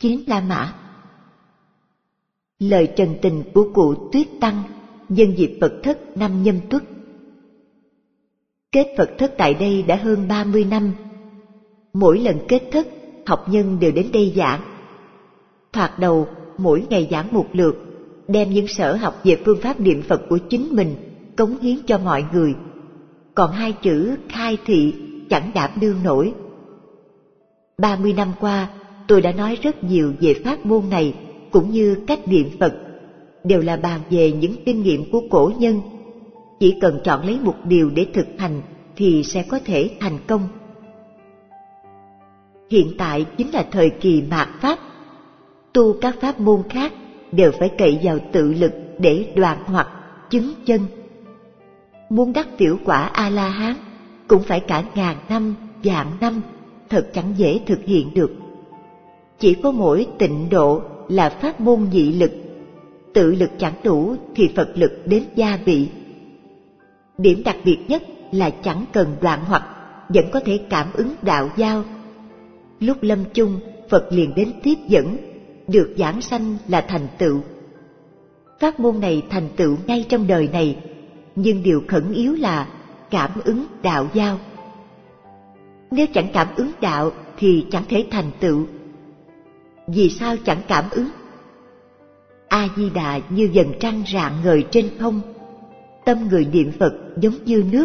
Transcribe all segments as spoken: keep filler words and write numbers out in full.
Chín La Mã. Lời trần tình của cụ Tuyết Tăng nhân dịp Phật thất năm Nhâm Tuất. Kết Phật thất tại đây đã hơn ba mươi năm. Mỗi lần kết thất, học nhân đều đến đây giảng. Thoạt đầu, mỗi ngày giảng một lượt, đem những sở học về phương pháp niệm Phật của chính mình cống hiến cho mọi người. Còn hai chữ khai thị chẳng đảm đương nổi. Ba mươi năm qua, tôi đã nói rất nhiều về pháp môn này, cũng như cách niệm Phật, đều là bàn về những kinh nghiệm của cổ nhân. Chỉ cần chọn lấy một điều để thực hành thì sẽ có thể thành công. Hiện tại chính là thời kỳ mạt Pháp. Tu các pháp môn khác đều phải cậy vào tự lực để đoạn hoặc, chứng chân. Muốn đắc tiểu quả A-la-hán cũng phải cả ngàn năm, vạn năm, thật chẳng dễ thực hiện được. Chỉ có mỗi tịnh độ là pháp môn nhị lực, tự lực chẳng đủ thì Phật lực đến gia vị. Điểm đặc biệt nhất là chẳng cần đoạn hoặc, vẫn có thể cảm ứng đạo giao. Lúc lâm chung, Phật liền đến tiếp dẫn, được giảng sanh là thành tựu. Pháp môn này thành tựu ngay trong đời này, nhưng điều khẩn yếu là cảm ứng đạo giao. Nếu chẳng cảm ứng đạo thì chẳng thể thành tựu. Vì sao chẳng cảm ứng? A-di-đà như dần trăng rạng ngời trên không, tâm người niệm Phật giống như nước.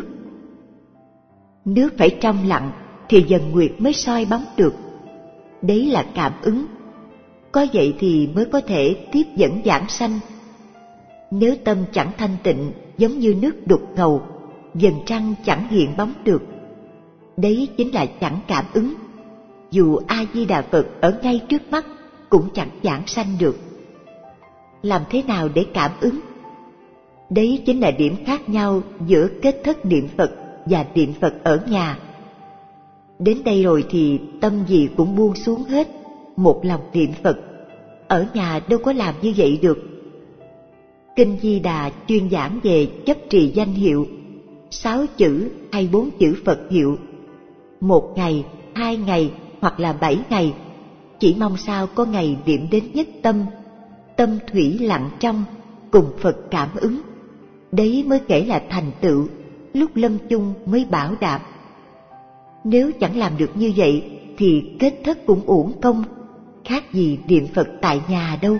Nước phải trong lặng thì dần nguyệt mới soi bóng được. Đấy là cảm ứng. Có vậy thì mới có thể tiếp dẫn giảng sanh. Nếu tâm chẳng thanh tịnh giống như nước đục ngầu, dần trăng chẳng hiện bóng được. Đấy chính là chẳng cảm ứng. Dù A-di-đà Phật ở ngay trước mắt cũng chẳng giảng sanh được. Làm thế nào để cảm ứng? Đấy chính là điểm khác nhau giữa kết thất niệm Phật và niệm Phật ở nhà. Đến đây rồi thì tâm gì cũng buông xuống hết, một lòng niệm Phật. Ở nhà đâu có làm như vậy được. Kinh Di Đà chuyên giảng về chấp trì danh hiệu, sáu chữ hay bốn chữ Phật hiệu. Một ngày, hai ngày hoặc là bảy ngày, chỉ mong sao có ngày niệm đến nhất tâm, tâm thủy lặng trong, cùng Phật cảm ứng. Đấy mới kể là thành tựu, lúc lâm chung mới bảo đảm. Nếu chẳng làm được như vậy thì kết thất cũng uổng công, khác gì niệm Phật tại nhà đâu.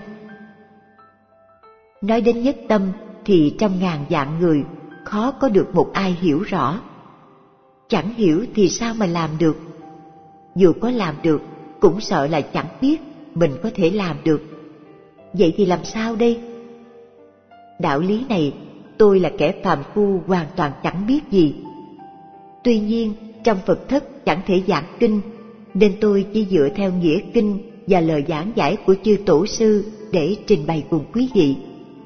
Nói đến nhất tâm thì trong ngàn vạn người khó có được một ai hiểu rõ. Chẳng hiểu thì sao mà làm được? Dù có làm được cũng sợ là chẳng biết mình có thể làm được. Vậy thì làm sao đây? Đạo lý này tôi là kẻ phàm phu hoàn toàn chẳng biết gì. Tuy nhiên trong Phật thất chẳng thể giảng kinh, nên tôi chỉ dựa theo nghĩa kinh và lời giảng giải của chư tổ sư để trình bày cùng quý vị.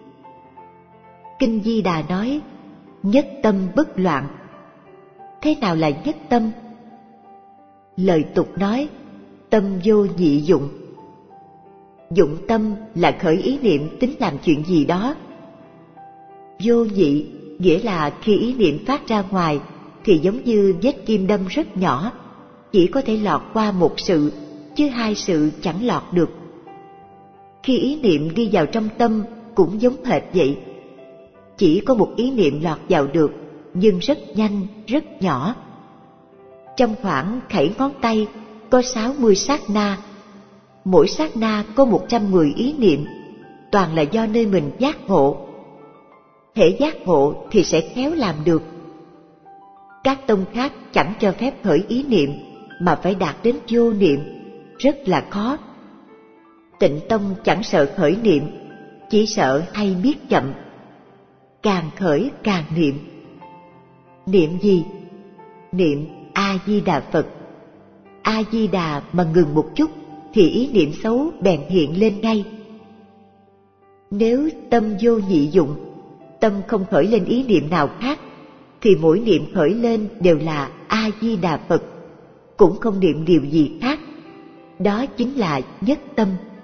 Kinh Di Đà nói, nhất tâm bất loạn. Thế nào là nhất tâm? Lời tục nói, tâm vô nhị dụng. Dụng tâm là khởi ý niệm tính làm chuyện gì đó. Vô nhị nghĩa là khi ý niệm phát ra ngoài thì giống như vết kim đâm rất nhỏ, chỉ có thể lọt qua một sự, chứ hai sự chẳng lọt được. Khi ý niệm đi vào trong tâm cũng giống hệt vậy. Chỉ có một ý niệm lọt vào được, nhưng rất nhanh, rất nhỏ. Trong khoảng khẩy ngón tay có sáu mươi sát na. Mỗi sát na có một trăm mười ý niệm, toàn là do nơi mình giác ngộ. Hễ giác ngộ thì sẽ khéo làm được. Các tông khác chẳng cho phép khởi ý niệm, mà phải đạt đến vô niệm, rất là khó. Tịnh tông chẳng sợ khởi niệm, chỉ sợ hay biết chậm. Càng khởi càng niệm. Niệm gì? Niệm A-di-đà Phật. A-di-đà mà ngừng một chút thì ý niệm xấu bèn hiện lên ngay. Nếu tâm vô nhị dụng, tâm không khởi lên ý niệm nào khác, thì mỗi niệm khởi lên đều là A-di-đà Phật, cũng không niệm điều gì khác. Đó chính là nhất tâm.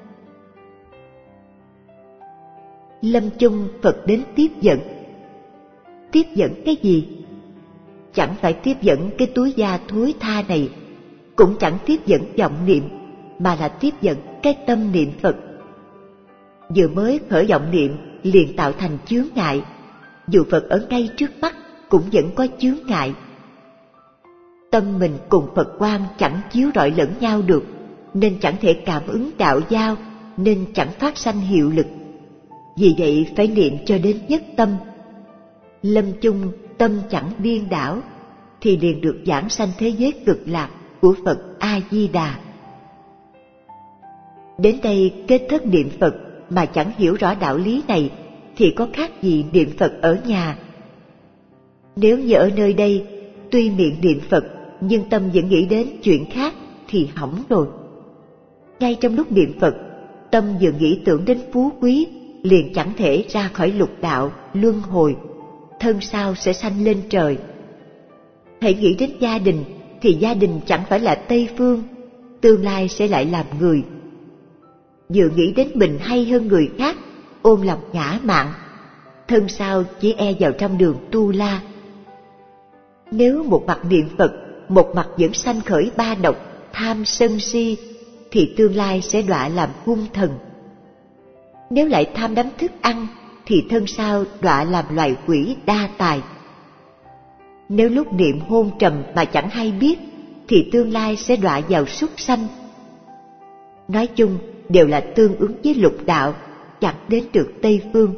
Lâm chung Phật đến tiếp dẫn. Tiếp dẫn cái gì? Chẳng phải tiếp dẫn cái túi da thối tha này, cũng chẳng tiếp dẫn vọng niệm, mà là tiếp dẫn cái tâm niệm Phật. Vừa mới khởi vọng niệm liền tạo thành chướng ngại, dù Phật ở ngay trước mắt cũng vẫn có chướng ngại. Tâm mình cùng Phật quang chẳng chiếu rọi lẫn nhau được, nên chẳng thể cảm ứng đạo giao, nên chẳng phát sanh hiệu lực. Vì vậy phải niệm cho đến nhất tâm. Lâm chung tâm chẳng điên đảo, thì liền được giảng sanh thế giới cực lạc của Phật A Di Đà. Đến đây kết thất niệm Phật mà chẳng hiểu rõ đạo lý này thì có khác gì niệm Phật ở nhà. Nếu như ở nơi đây tuy miệng niệm Phật nhưng tâm vẫn nghĩ đến chuyện khác thì hỏng rồi. Ngay trong lúc niệm Phật, tâm vừa nghĩ tưởng đến phú quý liền chẳng thể ra khỏi lục đạo luân hồi, thân sau sẽ sanh lên trời. Hãy nghĩ đến gia đình thì gia đình chẳng phải là Tây Phương, tương lai sẽ lại làm người. Vừa nghĩ đến mình hay hơn người khác, ôm lòng ngã mạn, thân sau chỉ e vào trong đường tu la. Nếu một mặt niệm Phật, một mặt vẫn sanh khởi ba độc tham sân si, thì tương lai sẽ đọa làm hung thần. Nếu lại tham đắm thức ăn, thì thân sau đọa làm loài quỷ đa tài. Nếu lúc niệm hôn trầm mà chẳng hay biết, thì tương lai sẽ đọa vào súc sanh. Nói chung đều là tương ứng với lục đạo, chẳng đến được Tây Phương.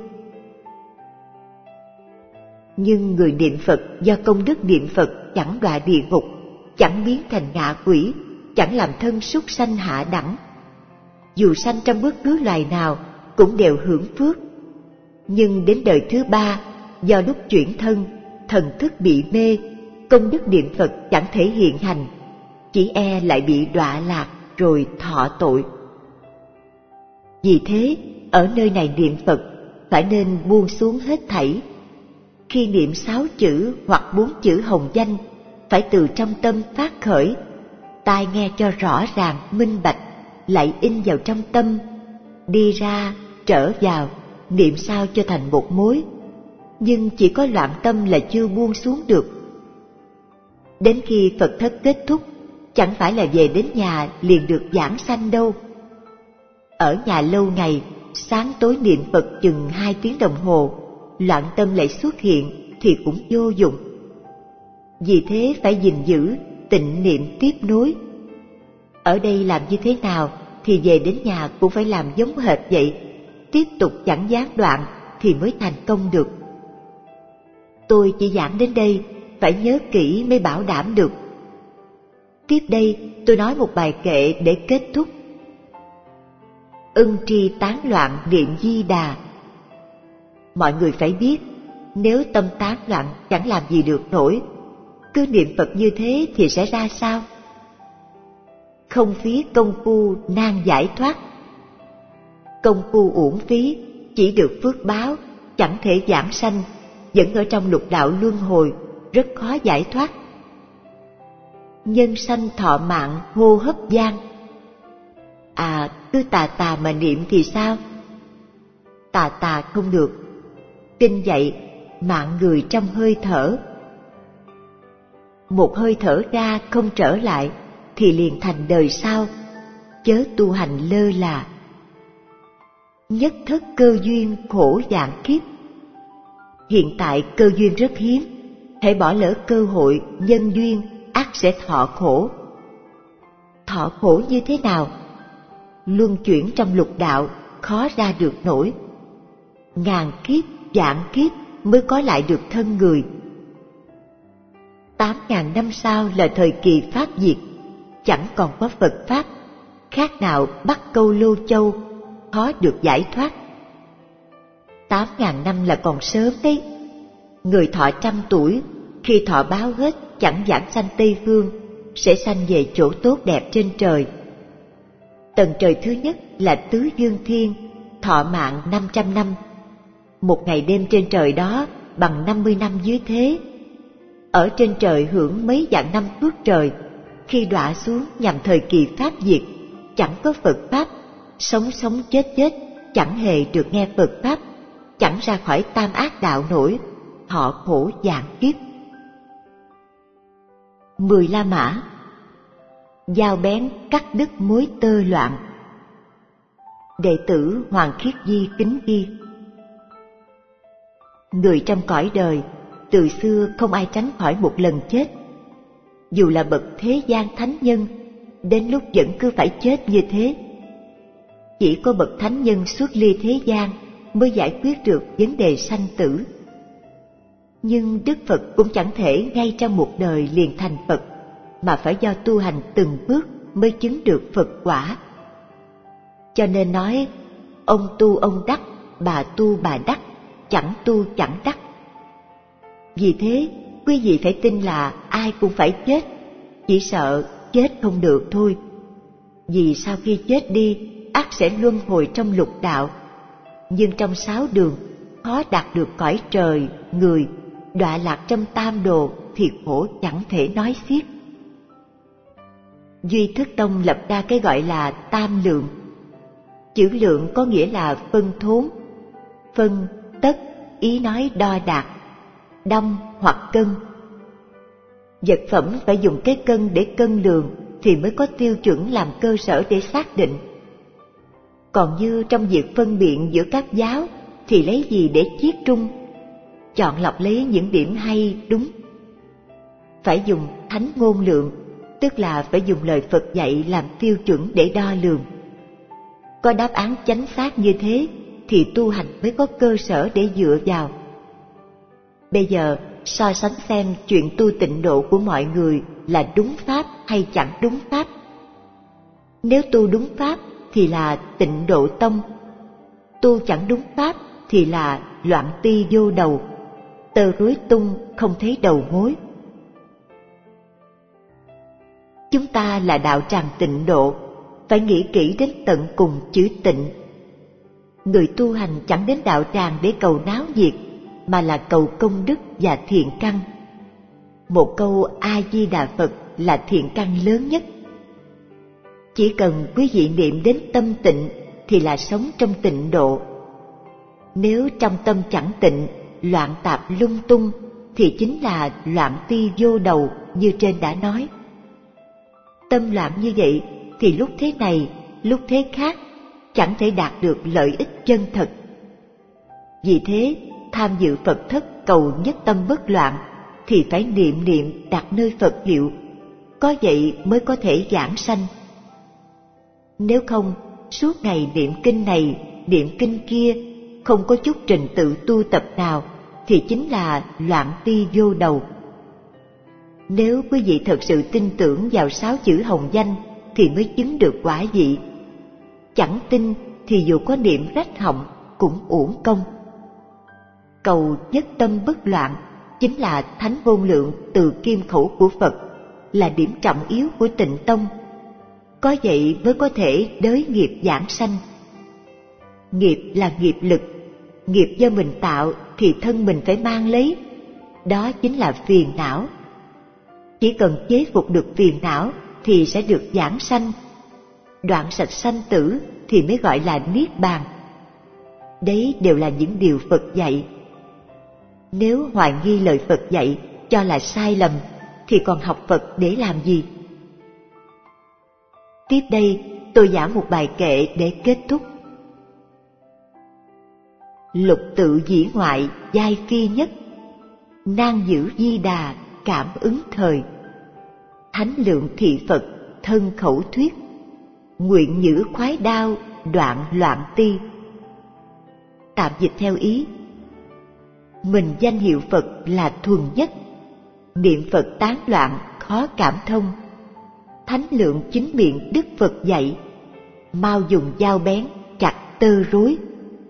Nhưng người niệm Phật do công đức niệm Phật chẳng đọa địa ngục, chẳng biến thành ngạ quỷ, chẳng làm thân súc sanh hạ đẳng. Dù sanh trong bất cứ loài nào cũng đều hưởng phước. Nhưng đến đời thứ ba, do lúc chuyển thân, thần thức bị mê, công đức niệm Phật chẳng thể hiện hành, chỉ e lại bị đọa lạc rồi thọ tội. Vì thế, ở nơi này niệm Phật phải nên buông xuống hết thảy. Khi niệm sáu chữ hoặc bốn chữ hồng danh, phải từ trong tâm phát khởi, tai nghe cho rõ ràng minh bạch, lại in vào trong tâm, đi ra trở vào, niệm sao cho thành một mối. Nhưng chỉ có loạn tâm là chưa buông xuống được. Đến khi Phật thất kết thúc, chẳng phải là về đến nhà liền được giảng sanh đâu. Ở nhà lâu ngày, sáng tối niệm Phật chừng hai tiếng đồng hồ, loạn tâm lại xuất hiện thì cũng vô dụng. Vì thế phải gìn giữ tịnh niệm tiếp nối. Ở đây làm như thế nào thì về đến nhà cũng phải làm giống hệt vậy, tiếp tục chẳng gián đoạn thì mới thành công được. Tôi chỉ giảng đến đây, phải nhớ kỹ mới bảo đảm được. Tiếp đây tôi nói một bài kệ để kết thúc. Ưng tri tán loạn niệm Di Đà. Mọi người phải biết, nếu tâm tán loạn chẳng làm gì được nổi, cứ niệm Phật như thế thì sẽ ra sao? Không phí công phu nan giải thoát. Công phu uổng phí, chỉ được phước báo, chẳng thể giảng sanh, vẫn ở trong lục đạo luân hồi, rất khó giải thoát. Nhân sanh thọ mạng hô hấp gian. À, cứ tà tà mà niệm thì sao? Tà tà không được. Kinh dạy mạng người trong hơi thở. Một hơi thở ra không trở lại thì liền thành đời sau, chớ tu hành lơ là. Nhất thất cơ duyên khổ dạng kiếp. Hiện tại cơ duyên rất hiếm, hãy bỏ lỡ cơ hội nhân duyên ắt sẽ thọ khổ. Thọ khổ như thế nào? Luân chuyển trong lục đạo khó ra được nổi. Ngàn kiếp vạn kiếp mới có lại được thân người. Tám ngàn năm sau là thời kỳ Pháp diệt, chẳng còn có Phật Pháp, khác nào bắt câu lô châu, khó được giải thoát. Tám ngàn năm là còn sớm đấy. Người thọ trăm tuổi, khi thọ báo hết chẳng giảng sanh Tây Phương, sẽ sanh về chỗ tốt đẹp trên trời. Tầng trời thứ nhất là Tứ Dương Thiên, thọ mạng năm trăm năm. Một ngày đêm trên trời đó bằng năm mươi năm dưới thế. Ở trên trời hưởng mấy vạn năm phước trời, khi đọa xuống nhằm thời kỳ Pháp diệt, chẳng có Phật Pháp, sống sống chết chết, chẳng hề được nghe Phật Pháp, chẳng ra khỏi tam ác đạo nổi, thọ khổ vạn kiếp. Mười La Mã. Dao bén cắt đứt mối tơ loạn. Đệ tử Hoàng Khiết Di kính ghi: người trong cõi đời từ xưa không ai tránh khỏi một lần chết. Dù là bậc thế gian thánh nhân, đến lúc vẫn cứ phải chết như thế. Chỉ có bậc thánh nhân xuất ly thế gian mới giải quyết được vấn đề sanh tử. Nhưng Đức Phật cũng chẳng thể ngay trong một đời liền thành Phật, mà phải do tu hành từng bước mới chứng được Phật quả. Cho nên nói, ông tu ông đắc, bà tu bà đắc, chẳng tu chẳng đắc. Vì thế, quý vị phải tin là ai cũng phải chết, chỉ sợ chết không được thôi. Vì sau khi chết đi, ắt sẽ luân hồi trong lục đạo, nhưng trong sáu đường khó đạt được cõi trời, người, đọa lạc trong tam đồ thì khổ chẳng thể nói xiết. Duy Thức Tông lập ra cái gọi là tam lượng. Chữ lượng có nghĩa là phân thốn, phân, tất, ý nói đo đạc, đong hoặc cân. Vật phẩm phải dùng cái cân để cân lượng thì mới có tiêu chuẩn làm cơ sở để xác định. Còn như trong việc phân biện giữa các giáo thì lấy gì để chiết trung, chọn lọc lấy những điểm hay đúng. Phải dùng thánh ngôn lượng, tức là phải dùng lời Phật dạy làm tiêu chuẩn để đo lường. Có đáp án chánh xác như thế thì tu hành mới có cơ sở để dựa vào. Bây giờ so sánh xem chuyện tu tịnh độ của mọi người là đúng pháp hay chẳng đúng pháp. Nếu tu đúng pháp thì là tịnh độ tông, tu chẳng đúng pháp thì là loạn ti vô đầu, tơ rối tung không thấy đầu mối. Chúng ta là đạo tràng tịnh độ, phải nghĩ kỹ đến tận cùng chữ tịnh. Người tu hành chẳng đến đạo tràng để cầu náo nhiệt, mà là cầu công đức và thiện căn. Một câu A Di Đà Phật là thiện căn lớn nhất. Chỉ cần quý vị niệm đến tâm tịnh thì là sống trong tịnh độ. Nếu trong tâm chẳng tịnh, loạn tạp lung tung thì chính là loạn ti vô đầu như trên đã nói. Tâm loạn như vậy thì lúc thế này, lúc thế khác, chẳng thể đạt được lợi ích chân thật. Vì thế, tham dự Phật thất cầu nhất tâm bất loạn thì phải niệm niệm đặt nơi Phật hiệu, có vậy mới có thể giảng sanh. Nếu không, suốt ngày niệm kinh này, niệm kinh kia, không có chút trình tự tu tập nào thì chính là loạn ti vô đầu. Nếu quý vị thật sự tin tưởng vào sáu chữ hồng danh thì mới chứng được quả vị. Chẳng tin thì dù có niệm rách họng cũng uổng công. Cầu nhất tâm bất loạn chính là thánh ngôn lượng từ kim khẩu của Phật, là điểm trọng yếu của Tịnh Tông. Có vậy mới có thể đới nghiệp giảng sanh. Nghiệp là nghiệp lực, nghiệp do mình tạo thì thân mình phải mang lấy, đó chính là phiền não. Chỉ cần chế phục được phiền não thì sẽ được giảng sanh, đoạn sạch sanh tử thì mới gọi là niết bàn. Đấy đều là những điều Phật dạy. Nếu hoài nghi lời Phật dạy cho là sai lầm thì còn học Phật để làm gì? Tiếp đây tôi giảng một bài kệ để kết thúc. Lục tự dĩ ngoại giai phi nhất, nan giữ di đà cảm ứng thời. Thánh lượng thị Phật thân khẩu thuyết, nguyện nhử khoái đao đoạn loạn ti. Tạm dịch theo ý: mình danh hiệu Phật là thuần nhất, niệm Phật tán loạn khó cảm thông. Thánh lượng chính miệng Đức Phật dạy, mau dùng dao bén chặt tơ rối.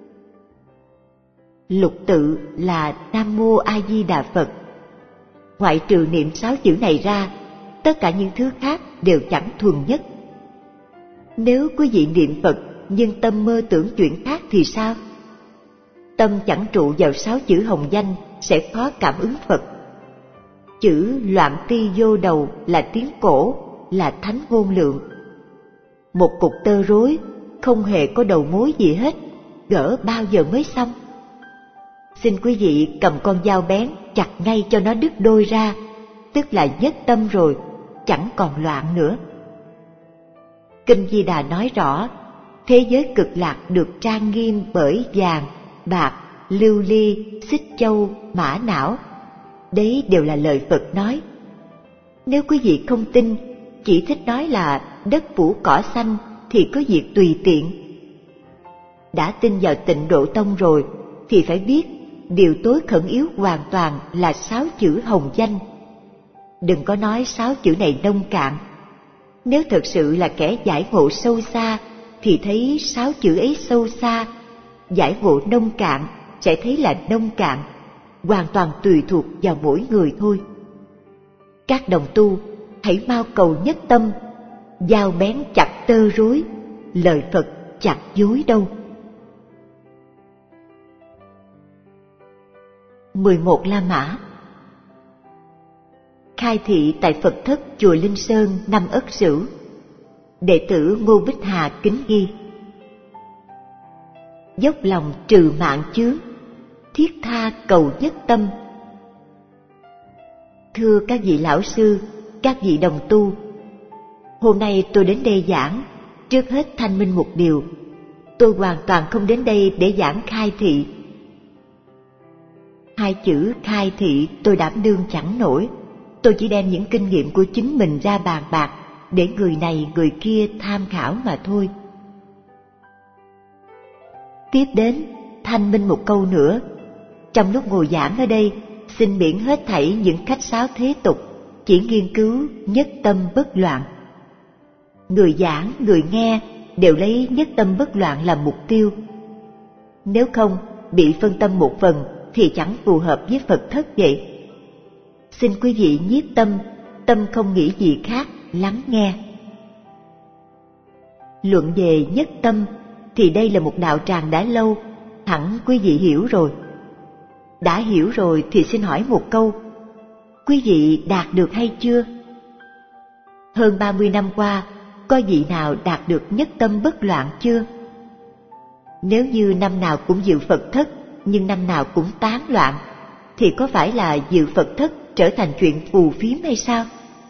Lục tự là Nam Mô A Di Đà Phật. Ngoại trừ niệm sáu chữ này ra, tất cả những thứ khác đều chẳng thuần nhất. Nếu quý vị niệm Phật nhưng tâm mơ tưởng chuyện khác thì sao? Tâm chẳng trụ vào sáu chữ hồng danh sẽ khó cảm ứng Phật. Chữ loạn ti vô đầu là tiếng cổ, là thánh ngôn lượng. Một cục tơ rối không hề có đầu mối gì hết, gỡ bao giờ mới xong? Xin quý vị cầm con dao bén chặt ngay cho nó đứt đôi ra, tức là nhất tâm rồi, chẳng còn loạn nữa. Kinh Di Đà nói rõ, thế giới cực lạc được trang nghiêm bởi vàng, bạc, lưu ly, xích châu, mã não. Đấy đều là lời Phật nói. Nếu quý vị không tin, chỉ thích nói là đất phủ cỏ xanh thì có việc tùy tiện. Đã tin vào Tịnh Độ Tông rồi thì phải biết điều tối khẩn yếu hoàn toàn là sáu chữ hồng danh. Đừng có nói sáu chữ này nông cạn. Nếu thật sự là kẻ giải ngộ sâu xa thì thấy sáu chữ ấy sâu xa, giải ngộ nông cạn sẽ thấy là nông cạn, hoàn toàn tùy thuộc vào mỗi người thôi. Các đồng tu hãy mau cầu nhất tâm, dao bén chặt tơ rối, lời Phật chặt dối đâu. mười một La Mã. Khai thị tại Phật thất chùa Linh Sơn năm Ất Sửu. Đệ tử Ngô Bích Hà kính ghi: dốc lòng trừ mạng chướng, thiết tha cầu nhất tâm. Thưa các vị lão sư, các vị đồng tu, hôm nay tôi đến đây giảng, trước hết thanh minh một điều, tôi hoàn toàn không đến đây để giảng khai thị. Hai chữ khai thị tôi đảm đương chẳng nổi, tôi chỉ đem những kinh nghiệm của chính mình ra bàn bạc để người này người kia tham khảo mà thôi. Tiếp đến, thanh minh một câu nữa. Trong lúc ngồi giảng ở đây, xin miễn hết thảy những khách sáo thế tục, chỉ nghiên cứu nhất tâm bất loạn. Người giảng, người nghe đều lấy nhất tâm bất loạn làm mục tiêu. Nếu không, bị phân tâm một phần thì chẳng phù hợp với Phật thất vậy. Xin quý vị nhiếp tâm, tâm không nghĩ gì khác, lắng nghe. Luận về nhất tâm thì đây là một đạo tràng đã lâu, hẳn quý vị hiểu rồi. Đã hiểu rồi thì xin hỏi một câu, quý vị đạt được hay chưa? Hơn ba mươi năm qua, có vị nào đạt được nhất tâm bất loạn chưa? Nếu như năm nào cũng dự Phật thất, nhưng năm nào cũng tán loạn, thì có phải là dự Phật thất trở thành chuyện phù phiếm hay sao?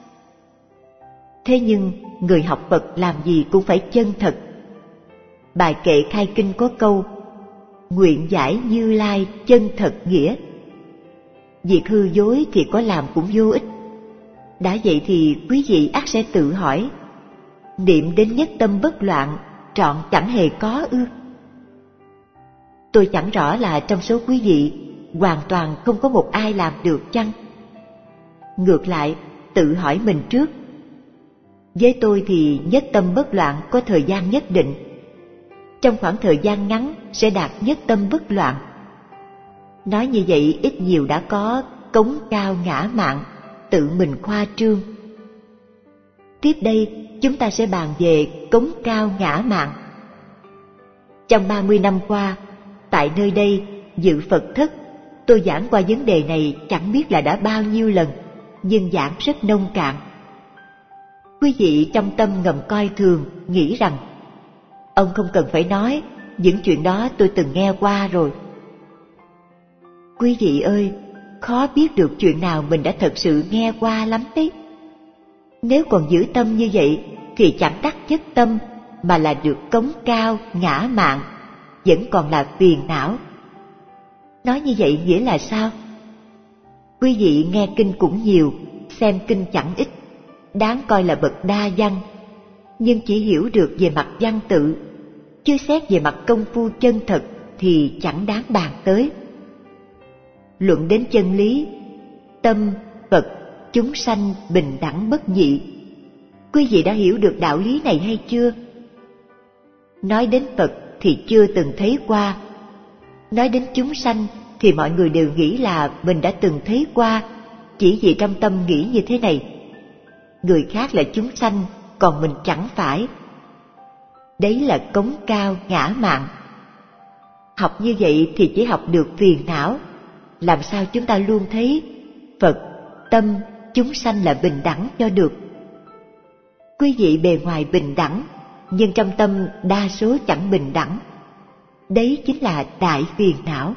Thế nhưng, người học Phật làm gì cũng phải chân thật. Bài kệ khai kinh có câu, nguyện giải Như Lai chân thật nghĩa. Việc hư dối thì có làm cũng vô ích. Đã vậy thì quý vị ắt sẽ tự hỏi, niệm đến nhất tâm bất loạn trọn chẳng hề có ư? Tôi chẳng rõ là trong số quý vị hoàn toàn không có một ai làm được chăng? Ngược lại, tự hỏi mình trước. Với tôi thì nhất tâm bất loạn có thời gian nhất định. Trong khoảng thời gian ngắn sẽ đạt nhất tâm bất loạn. Nói như vậy ít nhiều đã có cống cao ngã mạn, tự mình khoa trương. Tiếp đây chúng ta sẽ bàn về cống cao ngã mạn. Trong ba mươi năm qua, tại nơi đây dự Phật thất, tôi giảng qua vấn đề này chẳng biết là đã bao nhiêu lần, nhưng giảng rất nông cạn. Quý vị trong tâm ngầm coi thường, nghĩ rằng ông không cần phải nói, những chuyện đó tôi từng nghe qua rồi. Quý vị ơi, khó biết được chuyện nào mình đã thật sự nghe qua lắm đấy. Nếu còn giữ tâm như vậy thì chẳng đắc nhất tâm, mà là được cống cao ngã mạn, vẫn còn là phiền não. Nói như vậy nghĩa là sao? Quý vị nghe kinh cũng nhiều, xem kinh chẳng ít, đáng coi là bậc đa văn, nhưng chỉ hiểu được về mặt văn tự, chưa xét về mặt công phu chân thật thì chẳng đáng bàn tới. Luận đến chân lý, tâm, Phật, chúng sanh bình đẳng bất nhị, quý vị đã hiểu được đạo lý này hay chưa? Nói đến Phật thì chưa từng thấy qua, nói đến chúng sanh thì mọi người đều nghĩ là mình đã từng thấy qua, chỉ vì trong tâm nghĩ như thế này. Người khác là chúng sanh, còn mình chẳng phải. Đấy là cống cao ngã mạn. Học như vậy thì chỉ học được phiền não. Làm sao chúng ta luôn thấy Phật, tâm, chúng sanh là bình đẳng cho được? Quý vị bề ngoài bình đẳng, nhưng trong tâm đa số chẳng bình đẳng. Đấy chính là đại phiền não.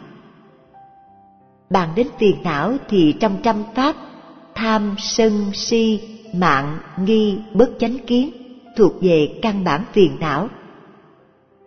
Bàn đến phiền não thì trong trăm pháp, tham, sân, si, mạn, nghi, bất chánh kiến thuộc về căn bản phiền não.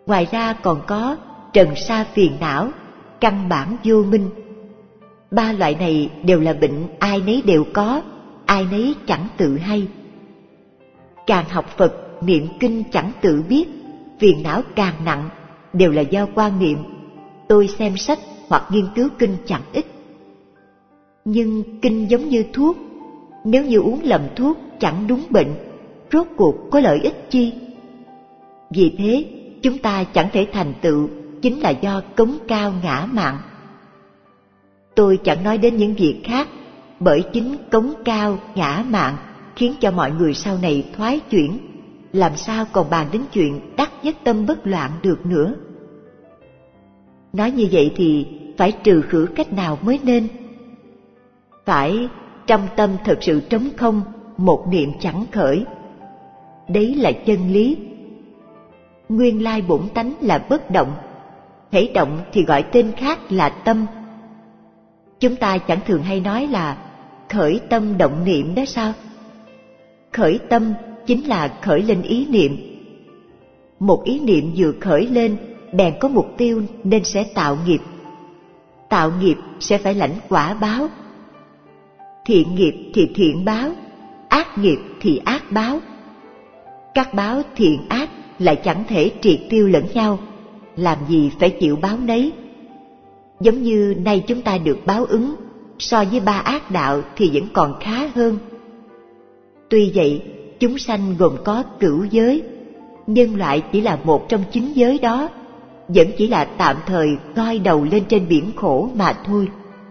Ngoài ra còn có trần sa phiền não, căn bản vô minh. Ba loại này đều là bệnh ai nấy đều có, ai nấy chẳng tự hay. Càng học Phật, niệm kinh chẳng tự biết, phiền não càng nặng, đều là do quan niệm tôi xem sách hoặc nghiên cứu kinh chẳng ít. Nhưng kinh giống như thuốc, nếu như uống lầm thuốc chẳng đúng bệnh, rốt cuộc có lợi ích chi? Vì thế, chúng ta chẳng thể thành tựu chính là do cống cao ngã mạn. Tôi chẳng nói đến những việc khác, bởi chính cống cao ngã mạn khiến cho mọi người sau này thoái chuyển, làm sao còn bàn đến chuyện đắc nhất tâm bất loạn được nữa. Nói như vậy thì phải trừ khử cách nào mới nên? Phải trong tâm thật sự trống không, một niệm chẳng khởi. Đấy là chân lý. Nguyên lai bổn tánh là bất động, hễ động thì gọi tên khác là tâm. Chúng ta chẳng thường hay nói là khởi tâm động niệm đó sao? Khởi tâm chính là khởi lên ý niệm. Một ý niệm vừa khởi lên, bèn có mục tiêu nên sẽ tạo nghiệp. Tạo nghiệp sẽ phải lãnh quả báo. Thiện nghiệp thì thiện báo, ác nghiệp thì ác báo. Các báo thiện ác lại chẳng thể triệt tiêu lẫn nhau, làm gì phải chịu báo nấy. Giống như nay chúng ta được báo ứng, so với ba ác đạo thì vẫn còn khá hơn. Tuy vậy, chúng sanh gồm có cửu giới, nhân loại chỉ là một trong chín giới đó, vẫn chỉ là tạm thời ngoi đầu lên trên biển khổ mà thôi.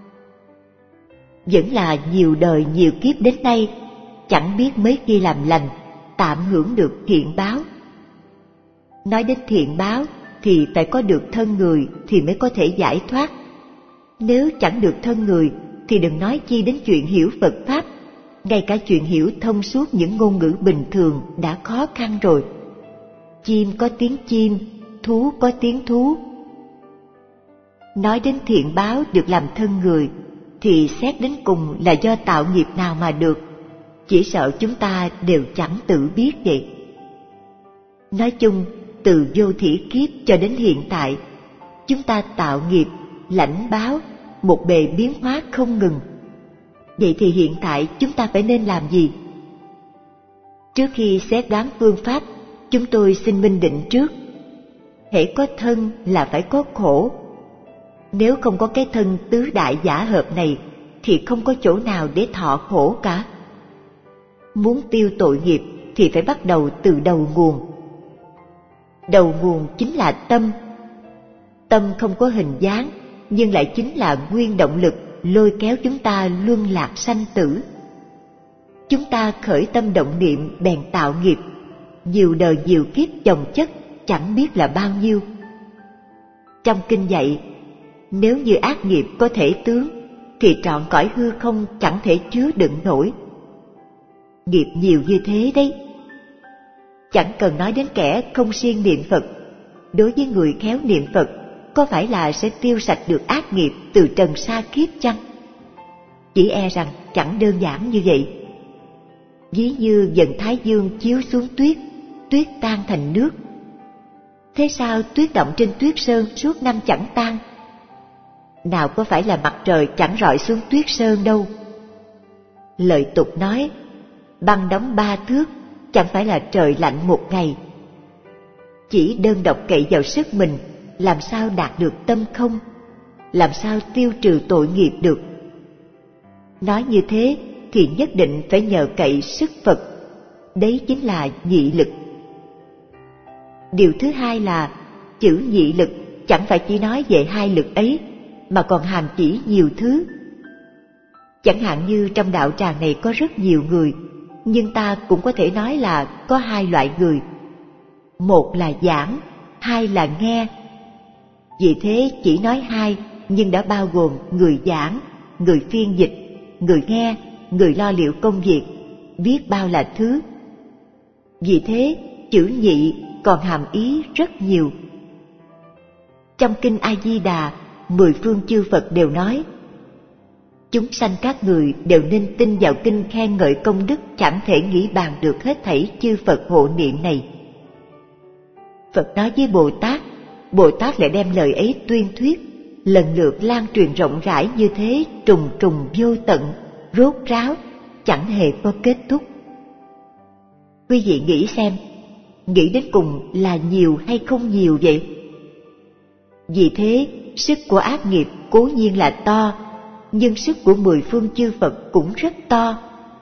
Vẫn là nhiều đời nhiều kiếp đến nay, chẳng biết mấy khi làm lành, tạm hưởng được thiện báo. Nói đến thiện báo thì phải có được thân người thì mới có thể giải thoát. Nếu chẳng được thân người thì đừng nói chi đến chuyện hiểu Phật Pháp, ngay cả chuyện hiểu thông suốt những ngôn ngữ bình thường đã khó khăn rồi. Chim có tiếng chim, thú có tiếng thú. Nói đến thiện báo được làm thân người thì xét đến cùng là do tạo nghiệp nào mà được, chỉ sợ chúng ta đều chẳng tự biết vậy. Nói chung, từ vô thỉ kiếp cho đến hiện tại, chúng ta tạo nghiệp, lãnh báo, một bề biến hóa không ngừng. Vậy thì hiện tại chúng ta phải nên làm gì? Trước khi xét đoán phương pháp, chúng tôi xin minh định trước. Hễ có thân là phải có khổ. Nếu không có cái thân tứ đại giả hợp này, thì không có chỗ nào để thọ khổ cả. Muốn tiêu tội nghiệp thì phải bắt đầu từ đầu nguồn. Đầu nguồn chính là tâm. Tâm không có hình dáng, nhưng lại chính là nguyên động lực lôi kéo chúng ta luân lạc sanh tử. Chúng ta khởi tâm động niệm bèn tạo nghiệp, nhiều đời nhiều kiếp chồng chất, chẳng biết là bao nhiêu. Trong kinh dạy, nếu như ác nghiệp có thể tướng, thì trọn cõi hư không chẳng thể chứa đựng nổi. Nghiệp nhiều như thế đấy. Chẳng cần nói đến kẻ không siêng niệm Phật, đối với người khéo niệm Phật, có phải là sẽ tiêu sạch được ác nghiệp từ trần sa kiếp chăng? Chỉ e rằng chẳng đơn giản như vậy. Ví như dần thái dương chiếu xuống tuyết, tuyết tan thành nước. Thế sao tuyết động trên tuyết sơn suốt năm chẳng tan? Nào có phải là mặt trời chẳng rọi xuống tuyết sơn đâu. Lời tục nói, băng đóng ba thước, chẳng phải là trời lạnh một ngày. Chỉ đơn độc cậy vào sức mình, làm sao đạt được tâm không? Làm sao tiêu trừ tội nghiệp được? Nói như thế thì nhất định phải nhờ cậy sức Phật. Đấy chính là nhị lực. Điều thứ hai là chữ nhị lực chẳng phải chỉ nói về hai lực ấy, mà còn hàm chỉ nhiều thứ. Chẳng hạn như trong đạo tràng này có rất nhiều người, nhưng ta cũng có thể nói là có hai loại người. Một là giảng, hai là nghe. Vì thế chỉ nói hai, nhưng đã bao gồm người giảng, người phiên dịch, người nghe, người lo liệu công việc, biết bao là thứ. Vì thế chữ nhị còn hàm ý rất nhiều. Trong kinh A Di Đà, mười phương chư Phật đều nói: chúng sanh các người đều nên tin vào kinh khen ngợi công đức chẳng thể nghĩ bàn được hết thảy chư Phật hộ niệm này. Phật nói với Bồ Tát: Bồ Tát lại đem lời ấy tuyên thuyết, lần lượt lan truyền rộng rãi như thế, trùng trùng vô tận, rốt ráo, chẳng hề có kết thúc. Quý vị nghĩ xem, nghĩ đến cùng là nhiều hay không nhiều vậy? Vì thế, sức của ác nghiệp cố nhiên là to, nhưng sức của mười phương chư Phật cũng rất to.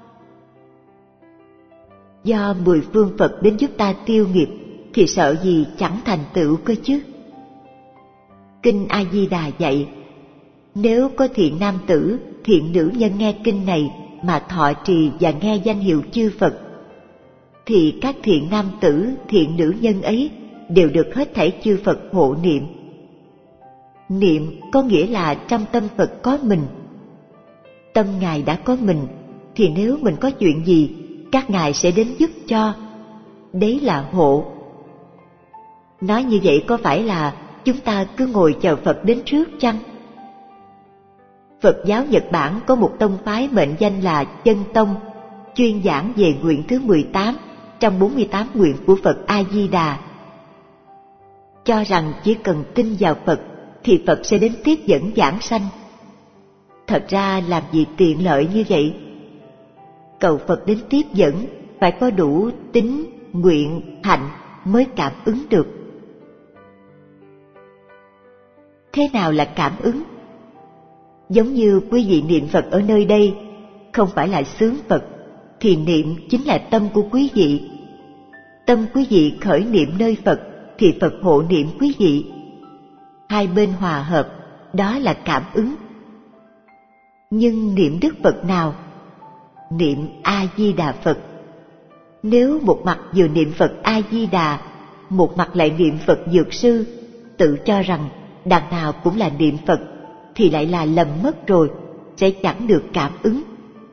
Do mười phương Phật đến giúp ta tiêu nghiệp, thì sợ gì chẳng thành tựu cơ chứ. Kinh A Di Đà dạy, nếu có thiện nam tử, thiện nữ nhân nghe kinh này mà thọ trì và nghe danh hiệu chư Phật, thì các thiện nam tử, thiện nữ nhân ấy đều được hết thảy chư Phật hộ niệm. Niệm có nghĩa là trong tâm Phật có mình. Tâm Ngài đã có mình, thì nếu mình có chuyện gì, các Ngài sẽ đến giúp cho. Đấy là hộ. Nói như vậy có phải là chúng ta cứ ngồi chờ Phật đến trước chăng? Phật giáo Nhật Bản có một tông phái mệnh danh là Chân Tông, chuyên giảng về nguyện thứ mười tám trong bốn mươi tám nguyện của Phật A Di Đà. Cho rằng chỉ cần tin vào Phật thì Phật sẽ đến tiếp dẫn giảng sanh. Thật ra làm gì tiện lợi như vậy? Cầu Phật đến tiếp dẫn phải có đủ tín, nguyện, hạnh mới cảm ứng được. Thế nào là cảm ứng? Giống như quý vị niệm Phật ở nơi đây, không phải là xướng Phật, thì niệm chính là tâm của quý vị. Tâm quý vị khởi niệm nơi Phật, thì Phật hộ niệm quý vị. Hai bên hòa hợp, đó là cảm ứng. Nhưng niệm Đức Phật nào? Niệm A Di Đà Phật. Nếu một mặt vừa niệm Phật A Di Đà, một mặt lại niệm Phật Dược Sư, tự cho rằng đằng nào cũng là niệm Phật, thì lại là lầm mất rồi, sẽ chẳng được cảm ứng.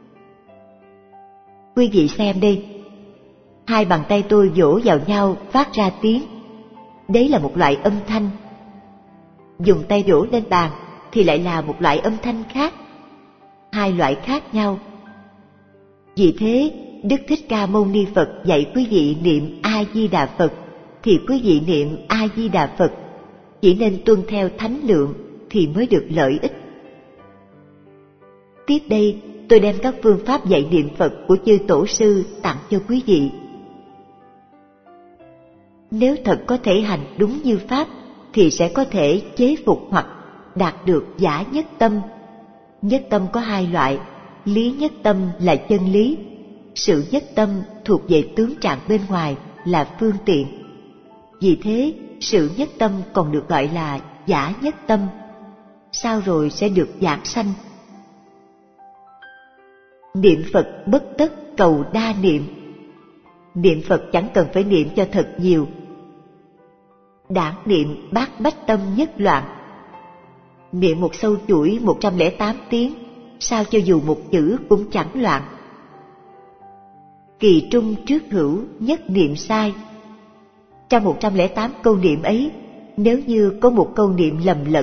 Quý vị xem đây, hai bàn tay tôi vỗ vào nhau phát ra tiếng, đấy là một loại âm thanh. Dùng tay vỗ lên bàn thì lại là một loại âm thanh khác, hai loại khác nhau. Vì thế, Đức Thích Ca Mâu Ni Phật dạy quý vị niệm A Di Đà Phật, thì quý vị niệm A Di Đà Phật chỉ nên tuân theo thánh lượng thì mới được lợi ích. Tiếp đây, tôi đem các phương pháp dạy niệm Phật của chư tổ sư tặng cho quý vị. Nếu thật có thể hành đúng như pháp, thì sẽ có thể chế phục hoặc đạt được giả nhất tâm. Nhất tâm có hai loại, lý nhất tâm là chân lý, sự nhất tâm thuộc về tướng trạng bên ngoài là phương tiện. Vì thế, sự nhất tâm còn được gọi là giả nhất tâm, sau rồi sẽ được giảng sanh. Niệm Phật bất tất cầu đa niệm. Niệm Phật chẳng cần phải niệm cho thật nhiều. Đảng niệm bát bách tâm nhất loạn. Niệm một sâu chuỗi một trăm lẻ tám tiếng, sao cho dù một chữ cũng chẳng loạn. Kỳ trung trước hữu nhất niệm sai. Trong một trăm lẻ tám câu niệm ấy, nếu như có một câu niệm lầm lẫn,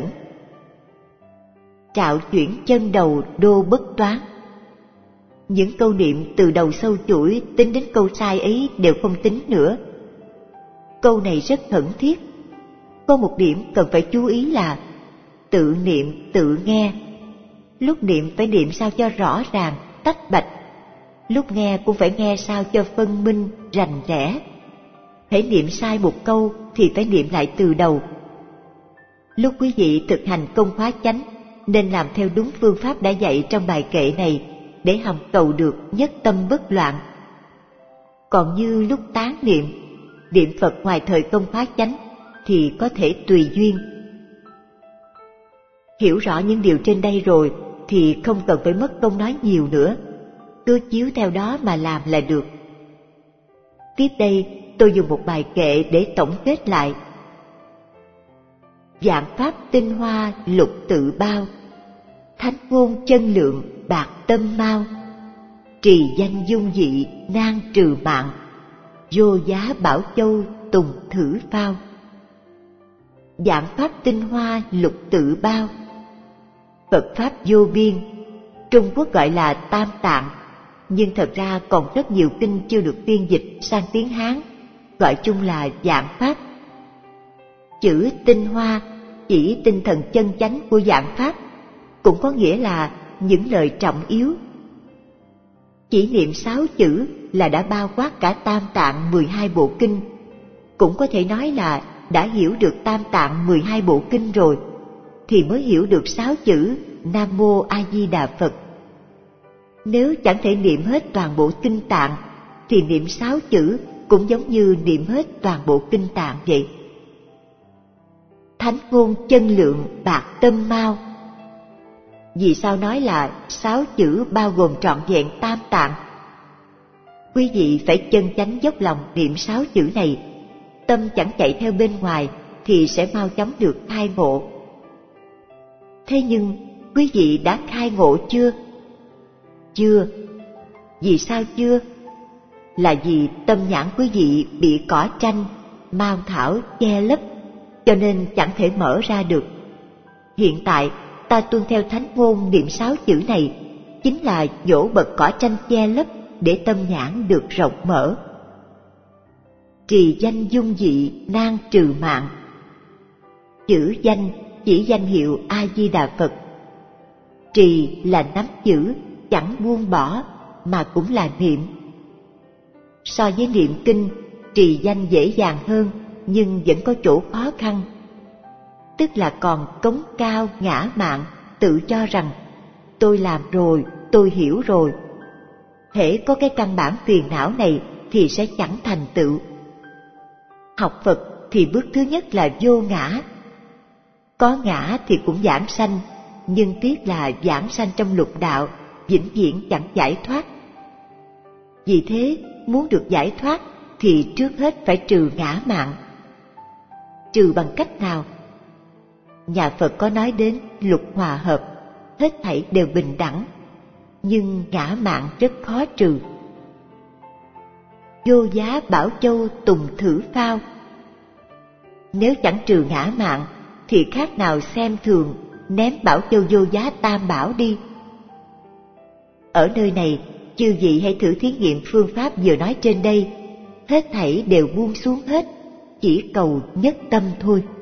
trạo chuyển chân đầu đô bất toán. Những câu niệm từ đầu sâu chuỗi tính đến câu sai ấy đều không tính nữa. Câu này rất khẩn thiết. Có một điểm cần phải chú ý là tự niệm tự nghe. Lúc niệm phải niệm sao cho rõ ràng, tách bạch. Lúc nghe cũng phải nghe sao cho phân minh, rành rẽ. Hễ niệm sai một câu thì phải niệm lại từ đầu. Lúc quý vị thực hành công khóa chánh, nên làm theo đúng phương pháp đã dạy trong bài kệ này, để hòng cầu được nhất tâm bất loạn. Còn như lúc tán niệm, niệm Phật ngoài thời công khóa chánh, thì có thể tùy duyên. Hiểu rõ những điều trên đây rồi, thì không cần phải mất công nói nhiều nữa, cứ chiếu theo đó mà làm là được. Tiếp đây, tôi dùng một bài kệ để tổng kết lại. Vạn pháp tinh hoa lục tự bao, thánh ngôn chân lượng bạc tâm mau. Trì danh dung dị nan trừ mạng, vô giá bảo châu tùng thử phao. Vạn pháp tinh hoa lục tự bao. Phật pháp vô biên, Trung Quốc gọi là Tam Tạng, nhưng thật ra còn rất nhiều kinh chưa được phiên dịch sang tiếng Hán, gọi chung là vạn pháp. chữ tinh hoa chỉ tinh thần chân chánh của dạng Pháp, cũng có nghĩa là những lời trọng yếu. Chỉ niệm sáu chữ là đã bao quát cả Tam Tạng mười hai bộ kinh, cũng có thể nói là đã hiểu được Tam Tạng mười hai bộ kinh rồi, thì mới hiểu được sáu chữ Nam Mô A Di Đà Phật. Nếu chẳng thể niệm hết toàn bộ kinh tạng, thì niệm sáu chữ cũng giống như niệm hết toàn bộ kinh tạng vậy. Thánh ngôn chân lượng bạc tâm mau. Vì sao nói là sáu chữ bao gồm trọn vẹn Tam Tạng? Quý vị phải chân chánh dốc lòng niệm sáu chữ này, tâm chẳng chạy theo bên ngoài thì sẽ mau chóng được khai ngộ. Thế nhưng quý vị đã khai ngộ chưa? Chưa. Vì sao chưa? Là vì tâm nhãn quý vị bị cỏ tranh, mao thảo che lấp, cho nên chẳng thể mở ra được. Hiện tại ta tuân theo thánh ngôn niệm sáu chữ này, chính là nhổ bật cỏ tranh che lấp để tâm nhãn được rộng mở. Trì danh dung dị nan trừ mạng. Chữ danh chỉ danh hiệu A Di Đà Phật. Trì là nắm giữ, chẳng buông bỏ, mà cũng là niệm. So với niệm kinh, trì danh dễ dàng hơn, nhưng vẫn có chỗ khó khăn. Tức là còn cống cao ngã mạn, tự cho rằng tôi làm rồi, tôi hiểu rồi. Hễ có cái căn bản phiền não này thì sẽ chẳng thành tựu. Học Phật thì bước thứ nhất là vô ngã. Có ngã thì cũng giảng sanh, nhưng tiếc là giảng sanh trong lục đạo, vĩnh viễn chẳng giải thoát. Vì thế, muốn được giải thoát thì trước hết phải trừ ngã mạn. Trừ bằng cách nào? Nhà Phật có nói đến lục hòa hợp, hết thảy đều bình đẳng, nhưng ngã mạn rất khó trừ. Vô giá bảo châu tùng thử phao. Nếu chẳng trừ ngã mạn thì khác nào xem thường, ném bảo châu vô giá tam bảo đi. Ở nơi này, chư vị hãy thử thí nghiệm phương pháp vừa nói trên đây, hết thảy đều buông xuống hết, chỉ cầu nhất tâm thôi.